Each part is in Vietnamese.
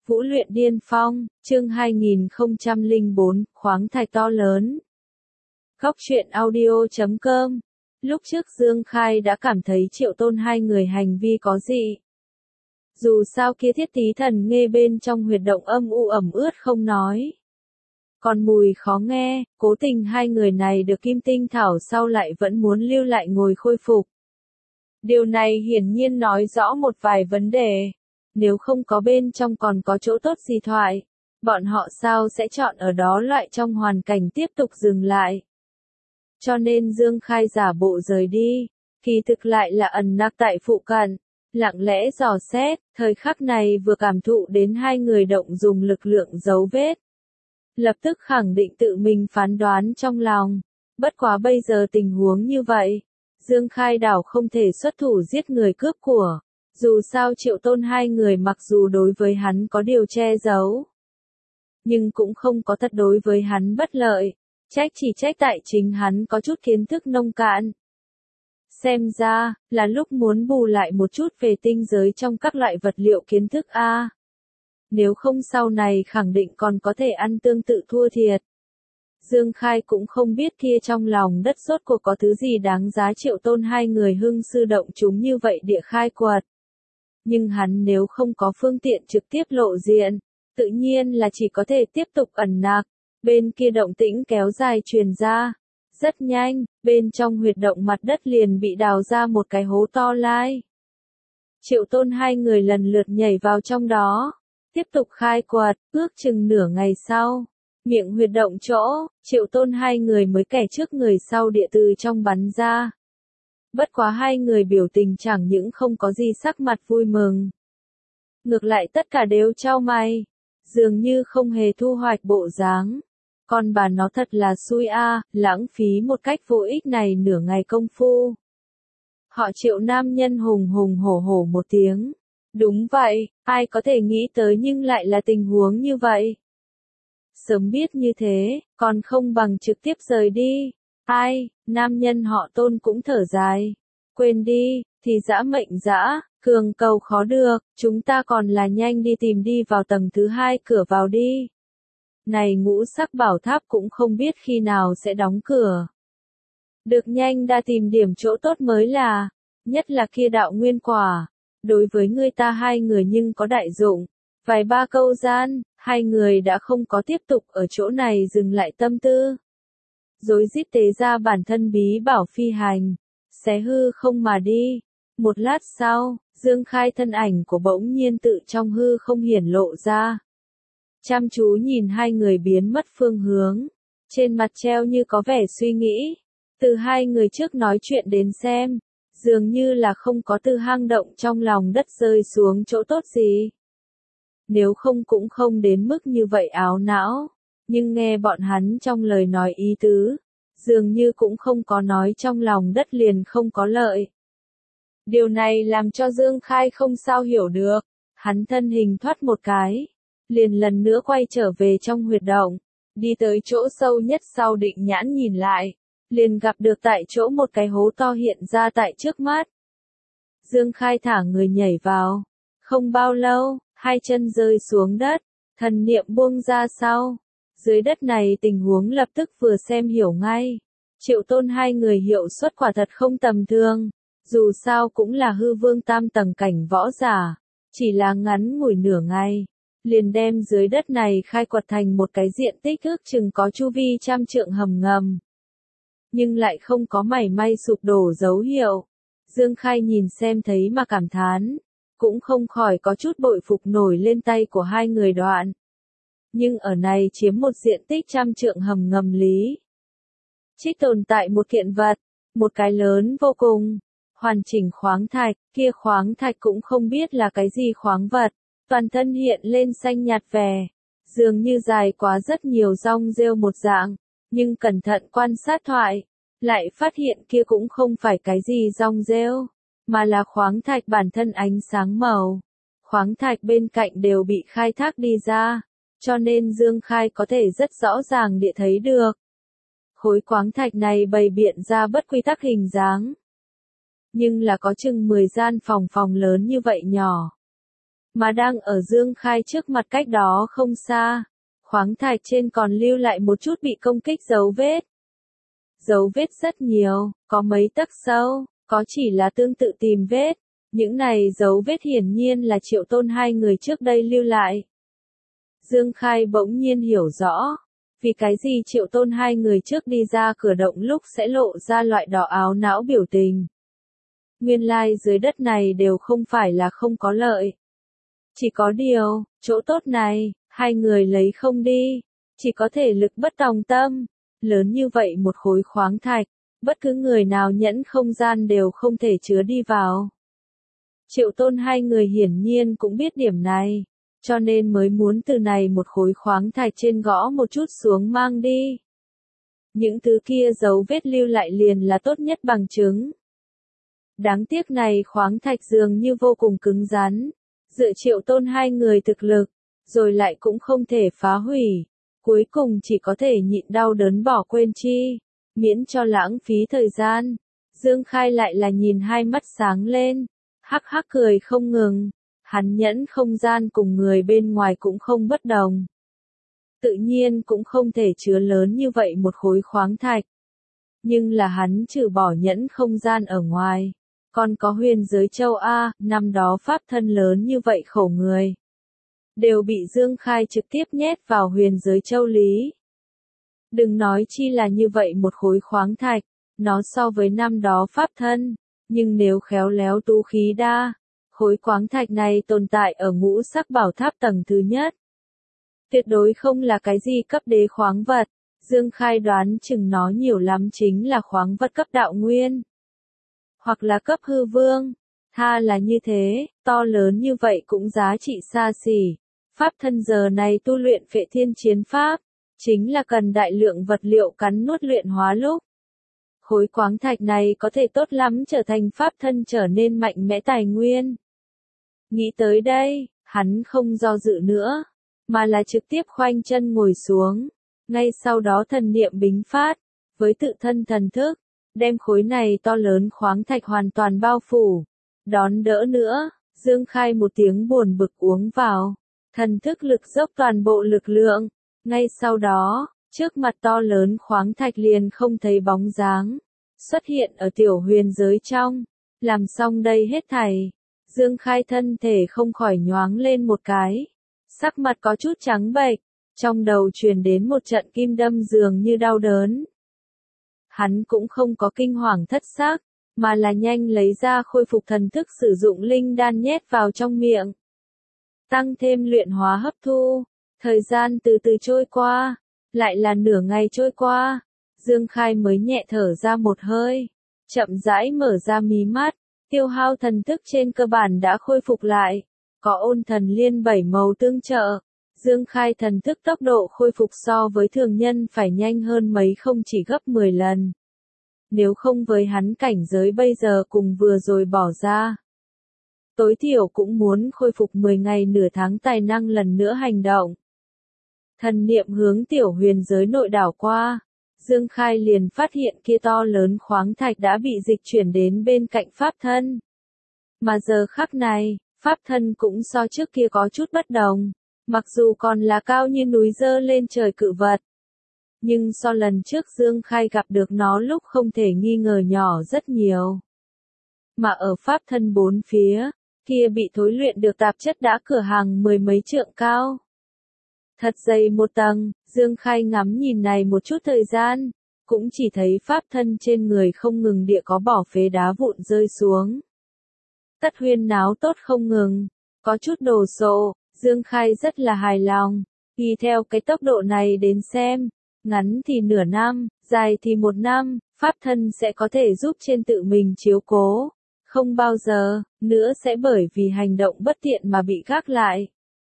Vũ luyện điên phong, chương 2004, khoáng thạch to lớn. Góc truyện audio.com. Lúc trước Dương Khai đã cảm thấy Triệu Tôn hai người hành vi có dị. Dù sao kia Thiết Tí Thần nghe bên trong huyệt động âm u ẩm ướt không nói. Còn mùi khó nghe, cố tình hai người này được Kim Tinh Thảo sau lại vẫn muốn lưu lại ngồi khôi phục. Điều này hiển nhiên nói rõ một vài vấn đề. Nếu không có bên trong còn có chỗ tốt gì thoại, bọn họ sao sẽ chọn ở đó loại trong hoàn cảnh tiếp tục dừng lại. Cho nên Dương Khai giả bộ rời đi, kỳ thực lại là ẩn nặc tại phụ cận, lặng lẽ dò xét, thời khắc này vừa cảm thụ đến hai người động dùng lực lượng dấu vết. Lập tức khẳng định tự mình phán đoán trong lòng, bất quá bây giờ tình huống như vậy, Dương Khai đảo không thể xuất thủ giết người cướp của. Dù sao Triệu Tôn hai người mặc dù đối với hắn có điều che giấu, nhưng cũng không có thật đối với hắn bất lợi, chỉ trách tại chính hắn có chút kiến thức nông cạn. Xem ra, là lúc muốn bù lại một chút về tinh giới trong các loại vật liệu kiến thức A. Nếu không sau này khẳng định còn có thể ăn tương tự thua thiệt. Dương Khai cũng không biết kia trong lòng đất rốt cuộc có thứ gì đáng giá Triệu Tôn hai người hưng sư động chúng như vậy địa khai quật. Nhưng hắn nếu không có phương tiện trực tiếp lộ diện, tự nhiên là chỉ có thể tiếp tục ẩn nặc. Bên kia động tĩnh kéo dài truyền ra. Rất nhanh, bên trong huyệt động mặt đất liền bị đào ra một cái hố to lai. Triệu Tôn hai người lần lượt nhảy vào trong đó, tiếp tục khai quật, ước chừng nửa ngày sau. Miệng huyệt động chỗ, Triệu Tôn hai người mới kẻ trước người sau địa từ trong bắn ra. Bất quá hai người biểu tình chẳng những không có gì sắc mặt vui mừng. Ngược lại tất cả đều chau mày, dường như không hề thu hoạch bộ dáng. Con bà nó thật là xui a, lãng phí một cách vô ích này nửa ngày công phu. Họ Triệu nam nhân hùng hùng hổ hổ một tiếng. Đúng vậy, ai có thể nghĩ tới nhưng lại là tình huống như vậy. Sớm biết như thế, còn không bằng trực tiếp rời đi. Ai, nam nhân họ Tôn cũng thở dài. Quên đi, thì dã mệnh dã, cường cầu khó được, chúng ta còn là nhanh đi vào tầng thứ 2 cửa vào đi. Này ngũ sắc bảo tháp cũng không biết khi nào sẽ đóng cửa. Được nhanh đã tìm điểm chỗ tốt mới là, nhất là kia đạo nguyên quả. Đối với người ta hai người nhưng có đại dụng. Vài ba câu gian, hai người đã không có tiếp tục ở chỗ này dừng lại tâm tư. Rối rít tế ra bản thân bí bảo phi hành, xé hư không mà đi. Một lát sau, Dương Khai thân ảnh của bỗng nhiên tự trong hư không hiển lộ ra. Chăm chú nhìn hai người biến mất phương hướng, trên mặt treo như có vẻ suy nghĩ. Từ hai người trước nói chuyện đến xem, dường như là không có từ hang động trong lòng đất rơi xuống chỗ tốt gì. Nếu không cũng không đến mức như vậy áo não, nhưng nghe bọn hắn trong lời nói ý tứ, dường như cũng không có nói trong lòng đất liền không có lợi. Điều này làm cho Dương Khai không sao hiểu được, hắn thân hình thoát một cái, liền lần nữa quay trở về trong huyệt động, đi tới chỗ sâu nhất sau định nhãn nhìn lại, liền gặp được tại chỗ một cái hố to hiện ra tại trước mắt. Dương Khai thả người nhảy vào, không bao lâu, hai chân rơi xuống đất, thần niệm buông ra sau. Dưới đất này tình huống lập tức vừa xem hiểu ngay. Triệu Tôn hai người hiệu suất quả thật không tầm thường, dù sao cũng là hư vương tam tầng cảnh võ giả, chỉ là ngắn ngủi nửa ngày, liền đem dưới đất này khai quật thành một cái diện tích ước chừng có chu vi 100 trượng hầm ngầm. Nhưng lại không có mảy may sụp đổ dấu hiệu. Dương Khai nhìn xem thấy mà cảm thán, cũng không khỏi có chút bội phục nổi lên tay của hai người đoạn. Nhưng ở này chiếm một diện tích 100 trượng hầm ngầm lý. Chỉ tồn tại một kiện vật, một cái lớn vô cùng, hoàn chỉnh khoáng thạch, kia khoáng thạch cũng không biết là cái gì khoáng vật, toàn thân hiện lên xanh nhạt vẻ, dường như dài quá rất nhiều rong rêu một dạng, nhưng cẩn thận quan sát thoại, lại phát hiện kia cũng không phải cái gì rong rêu, mà là khoáng thạch bản thân ánh sáng màu. Khoáng thạch bên cạnh đều bị khai thác đi ra, cho nên Dương Khai có thể rất rõ ràng địa thấy được. Khối khoáng thạch này bày biện ra bất quy tắc hình dáng, nhưng là có chừng 10 gian phòng lớn như vậy nhỏ. mà đang ở Dương Khai trước mặt cách đó không xa. Khoáng thạch trên còn lưu lại một chút bị công kích dấu vết. Dấu vết rất nhiều, có mấy tấc sâu, có chỉ là tương tự tìm vết. Những này dấu vết hiển nhiên là Triệu Tôn hai người trước đây lưu lại. Dương Khai bỗng nhiên hiểu rõ, vì cái gì Triệu Tôn hai người trước đi ra cửa động lúc sẽ lộ ra loại đỏ áo não biểu tình. Nguyên lai dưới đất này đều không phải là không có lợi. Chỉ có điều, chỗ tốt này, hai người lấy không đi, chỉ có thể lực bất tòng tâm. Lớn như vậy một khối khoáng thạch, bất cứ người nào nhẫn không gian đều không thể chứa đi vào. Triệu Tôn hai người hiển nhiên cũng biết điểm này, cho nên mới muốn từ này một khối khoáng thạch trên gõ một chút xuống mang đi. Những thứ kia dấu vết lưu lại liền là tốt nhất bằng chứng. Đáng tiếc này khoáng thạch dường như vô cùng cứng rắn, dựa Triệu Tôn hai người thực lực, rồi lại cũng không thể phá hủy, cuối cùng chỉ có thể nhịn đau đớn bỏ quên chi, miễn cho lãng phí thời gian. Dương Khai lại là nhìn hai mắt sáng lên, hắc hắc cười không ngừng, hắn nhẫn không gian cùng người bên ngoài cũng không bất đồng. Tự nhiên cũng không thể chứa lớn như vậy một khối khoáng thạch. Nhưng là hắn trừ bỏ nhẫn không gian ở ngoài, còn có huyền giới châu A, năm đó pháp thân lớn như vậy khổ người. Đều bị Dương Khai trực tiếp nhét vào huyền giới châu lý. Đừng nói chi là như vậy một khối khoáng thạch, nó so với năm đó pháp thân, nhưng nếu khéo léo tu khí đa, khối khoáng thạch này tồn tại ở ngũ sắc bảo tháp tầng thứ nhất. Tuyệt đối không là cái gì cấp đế khoáng vật, Dương Khai đoán chừng nó nhiều lắm chính là khoáng vật cấp đạo nguyên. Hoặc là cấp hư vương, tha là như thế, to lớn như vậy cũng giá trị xa xỉ. Pháp thân giờ này tu luyện Phệ Thiên Chiến Pháp, chính là cần đại lượng vật liệu cắn nuốt luyện hóa lúc. Khối khoáng thạch này có thể tốt lắm trở thành pháp thân trở nên mạnh mẽ tài nguyên. Nghĩ tới đây, hắn không do dự nữa, mà là trực tiếp khoanh chân ngồi xuống. Ngay sau đó thần niệm bính phát, với tự thân thần thức, đem khối này to lớn khoáng thạch hoàn toàn bao phủ. Đón đỡ nữa, Dương Khai một tiếng buồn bực uống vào. Thần thức lực dốc toàn bộ lực lượng. Ngay sau đó, trước mặt to lớn khoáng thạch liền không thấy bóng dáng. Xuất hiện ở tiểu huyền giới trong. Làm xong đây hết thảy. Dương Khai thân thể không khỏi nhoáng lên một cái. Sắc mặt có chút trắng bệch. Trong đầu truyền đến một trận kim đâm dường như đau đớn. Hắn cũng không có kinh hoàng thất xác, mà là nhanh lấy ra khôi phục thần thức sử dụng linh đan nhét vào trong miệng. Tăng thêm luyện hóa hấp thu, thời gian từ từ trôi qua, lại là nửa ngày trôi qua, Dương Khai mới nhẹ thở ra một hơi, chậm rãi mở ra mí mắt, tiêu hao thần thức trên cơ bản đã khôi phục lại, có ôn thần liên 7 màu tương trợ, Dương Khai thần thức tốc độ khôi phục so với thường nhân phải nhanh hơn mấy không chỉ gấp 10 lần. Nếu không với hắn cảnh giới bây giờ cùng vừa rồi bỏ ra, tối thiểu cũng muốn khôi phục 10 ngày nửa tháng tài năng lần nữa hành động. Thần niệm hướng tiểu huyền giới nội đảo qua, Dương Khai liền phát hiện kia to lớn khoáng thạch đã bị dịch chuyển đến bên cạnh pháp thân. Mà giờ khắc này, pháp thân cũng so trước kia có chút bất đồng, mặc dù còn là cao như núi dơ lên trời cự vật. Nhưng so lần trước Dương Khai gặp được nó lúc không thể nghi ngờ nhỏ rất nhiều. Mà ở pháp thân bốn phía, kia bị thối luyện được tạp chất đã cửa hàng 10 mấy trượng cao. Thật dày một tầng, Dương Khai ngắm nhìn này một chút thời gian, cũng chỉ thấy pháp thân trên người không ngừng địa có bỏ phế đá vụn rơi xuống. Tất huyên náo tốt không ngừng, có chút đồ sộ, Dương Khai rất là hài lòng, y theo cái tốc độ này đến xem, ngắn thì nửa năm, dài thì 1 năm, pháp thân sẽ có thể giúp trên tự mình chiếu cố. Không bao giờ, nữa sẽ bởi vì hành động bất tiện mà bị gác lại.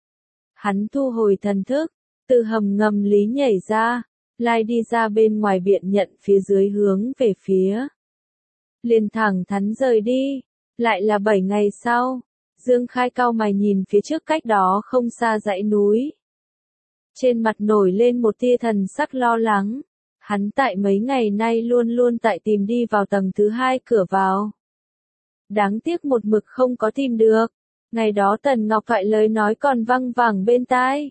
Hắn thu hồi thần thức, từ hầm ngầm lý nhảy ra, lai đi ra bên ngoài biện nhận phía dưới hướng về phía. Liền thẳng thắn rời đi, lại là 7 ngày sau, Dương Khai cau mày nhìn phía trước cách đó không xa dãy núi. Trên mặt nổi lên một tia thần sắc lo lắng, hắn tại mấy ngày nay luôn luôn tại tìm đi vào tầng thứ 2 cửa vào. Đáng tiếc một mực không có tìm được, Ngày đó Tần Ngọc Thoại lời nói còn văng vẳng bên tai.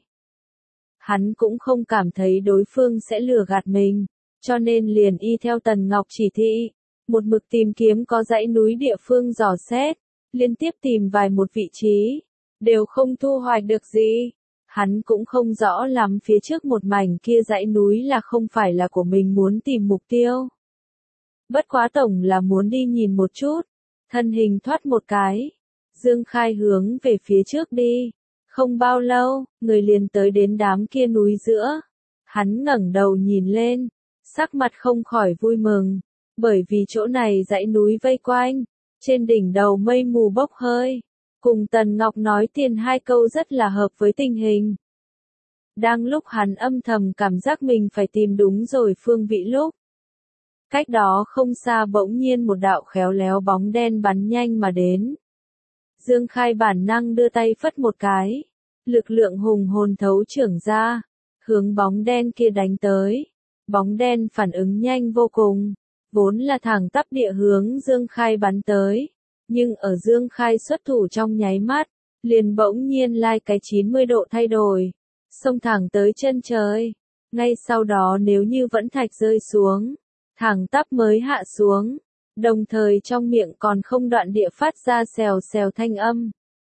Hắn cũng không cảm thấy đối phương sẽ lừa gạt mình, cho nên liền y theo Tần Ngọc chỉ thị, một mực tìm kiếm có dãy núi địa phương dò xét, liên tiếp tìm vài một vị trí, đều không thu hoạch được gì. Hắn cũng không rõ lắm phía trước một mảnh kia dãy núi là không phải là của mình muốn tìm mục tiêu. Bất quá tổng là muốn đi nhìn một chút, thân hình thoát một cái, Dương Khai hướng về phía trước đi. Không bao lâu, người liền tới đến đám kia núi giữa. Hắn ngẩng đầu nhìn lên, sắc mặt không khỏi vui mừng, bởi vì chỗ này dãy núi vây quanh, trên đỉnh đầu mây mù bốc hơi. Cùng Tần Ngọc nói tiền hai câu rất là hợp với tình hình. Đang lúc hắn âm thầm cảm giác mình phải tìm đúng rồi phương vị lúc. Cách đó không xa bỗng nhiên một đạo khéo léo bóng đen bắn nhanh mà đến. Dương Khai bản năng đưa tay phất một cái, lực lượng hùng hồn thấu trưởng ra, hướng bóng đen kia đánh tới. Bóng đen phản ứng nhanh vô cùng, vốn là thẳng tắp địa hướng Dương Khai bắn tới, nhưng ở Dương Khai xuất thủ trong nháy mắt, liền bỗng nhiên lai cái 90 độ thay đổi, xông thẳng tới chân trời. Ngay sau đó nếu như vẫn thạch rơi xuống, thẳng tắp mới hạ xuống, đồng thời trong miệng còn không đoạn địa phát ra xèo xèo thanh âm.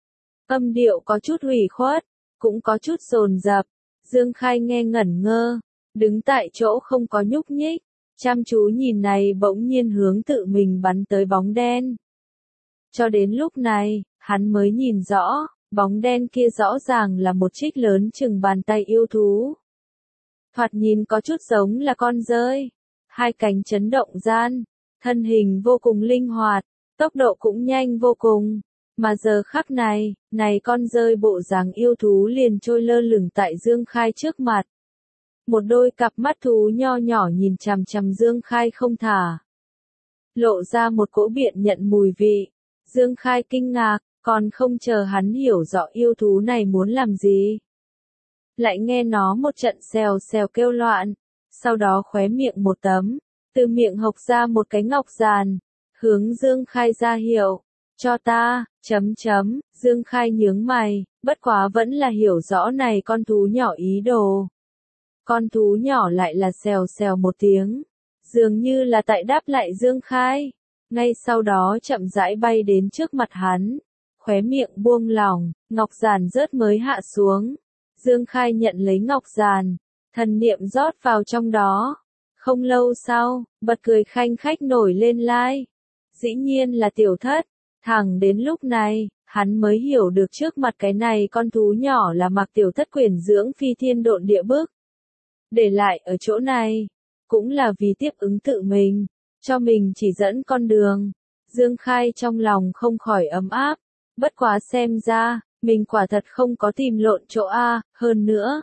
Âm điệu có chút hủy khuất, cũng có chút dồn dập. Dương Khai nghe ngẩn ngơ, đứng tại chỗ không có nhúc nhích, chăm chú nhìn này bỗng nhiên hướng tự mình bắn tới bóng đen. Cho đến lúc này, hắn mới nhìn rõ, bóng đen kia rõ ràng là một trích lớn chừng bàn tay yêu thú. Thoạt nhìn có chút giống là con dơi, hai cánh chấn động gian, thân hình vô cùng linh hoạt, tốc độ cũng nhanh vô cùng. Mà giờ khắc này, con dơi bộ dáng yêu thú liền trôi lơ lửng tại Dương Khai trước mặt. Một đôi cặp mắt thú nho nhỏ nhìn chằm chằm Dương Khai không thả. Lộ ra một cỗ biện nhận mùi vị. Dương Khai kinh ngạc, còn không chờ hắn hiểu rõ yêu thú này muốn làm gì. Lại nghe nó một trận xèo xèo kêu loạn, sau đó khóe miệng một tấm, từ miệng hộc ra một cái ngọc giàn, hướng Dương Khai ra hiệu. Cho ta, Dương Khai nhướng mày, bất quá vẫn là hiểu rõ này con thú nhỏ ý đồ. Con thú nhỏ lại là xèo xèo một tiếng, dường như là tại đáp lại Dương Khai. Ngay sau đó chậm rãi bay đến trước mặt hắn, khóe miệng buông lỏng, ngọc giàn rớt mới hạ xuống. Dương Khai nhận lấy ngọc giàn, thần niệm rót vào trong đó. Không lâu sau, bật cười khanh khách nổi lên lai. Dĩ nhiên là Tiểu Thất. Thẳng đến lúc này, hắn mới hiểu được trước mặt cái này con thú nhỏ là Mạc Tiểu Thất quyển dưỡng phi thiên độn địa bức. Để lại ở chỗ này, cũng là vì tiếp ứng tự mình, cho mình chỉ dẫn con đường. Dương Khai trong lòng không khỏi ấm áp, bất quá xem ra, mình quả thật không có tìm lộn chỗ A, hơn nữa.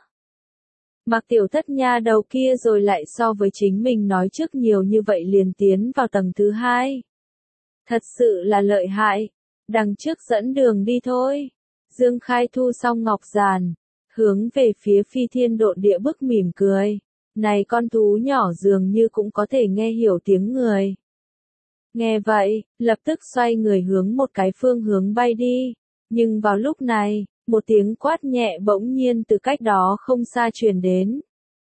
Mạc Tiểu Thất nha đầu kia rồi lại so với chính mình nói trước nhiều như vậy liền tiến vào tầng thứ 2. Thật sự là lợi hại, đằng trước dẫn đường đi thôi. Dương Khai thu xong ngọc giàn, hướng về phía phi thiên độn địa bức mỉm cười. Này con thú nhỏ dường như cũng có thể nghe hiểu tiếng người. Nghe vậy, lập tức xoay người hướng một cái phương hướng bay đi. Nhưng vào lúc này, một tiếng quát nhẹ bỗng nhiên từ cách đó không xa truyền đến.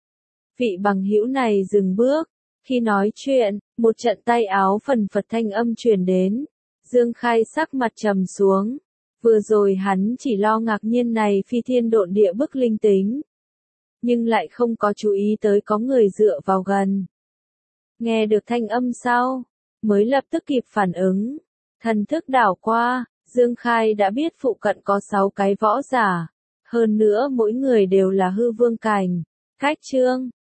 Vị bằng hữu này dừng bước. Khi nói chuyện, một trận tay áo phần phật thanh âm truyền đến. Dương Khai sắc mặt trầm xuống. Vừa rồi hắn chỉ lo ngạc nhiên này phi thiên độn địa bức linh tính. Nhưng lại không có chú ý tới có người dựa vào gần. Nghe được thanh âm sau, mới lập tức kịp phản ứng. Thần thức đảo qua, Dương Khai đã biết phụ cận có 6 cái võ giả. Hơn nữa mỗi người đều là hư vương cảnh. Cách chương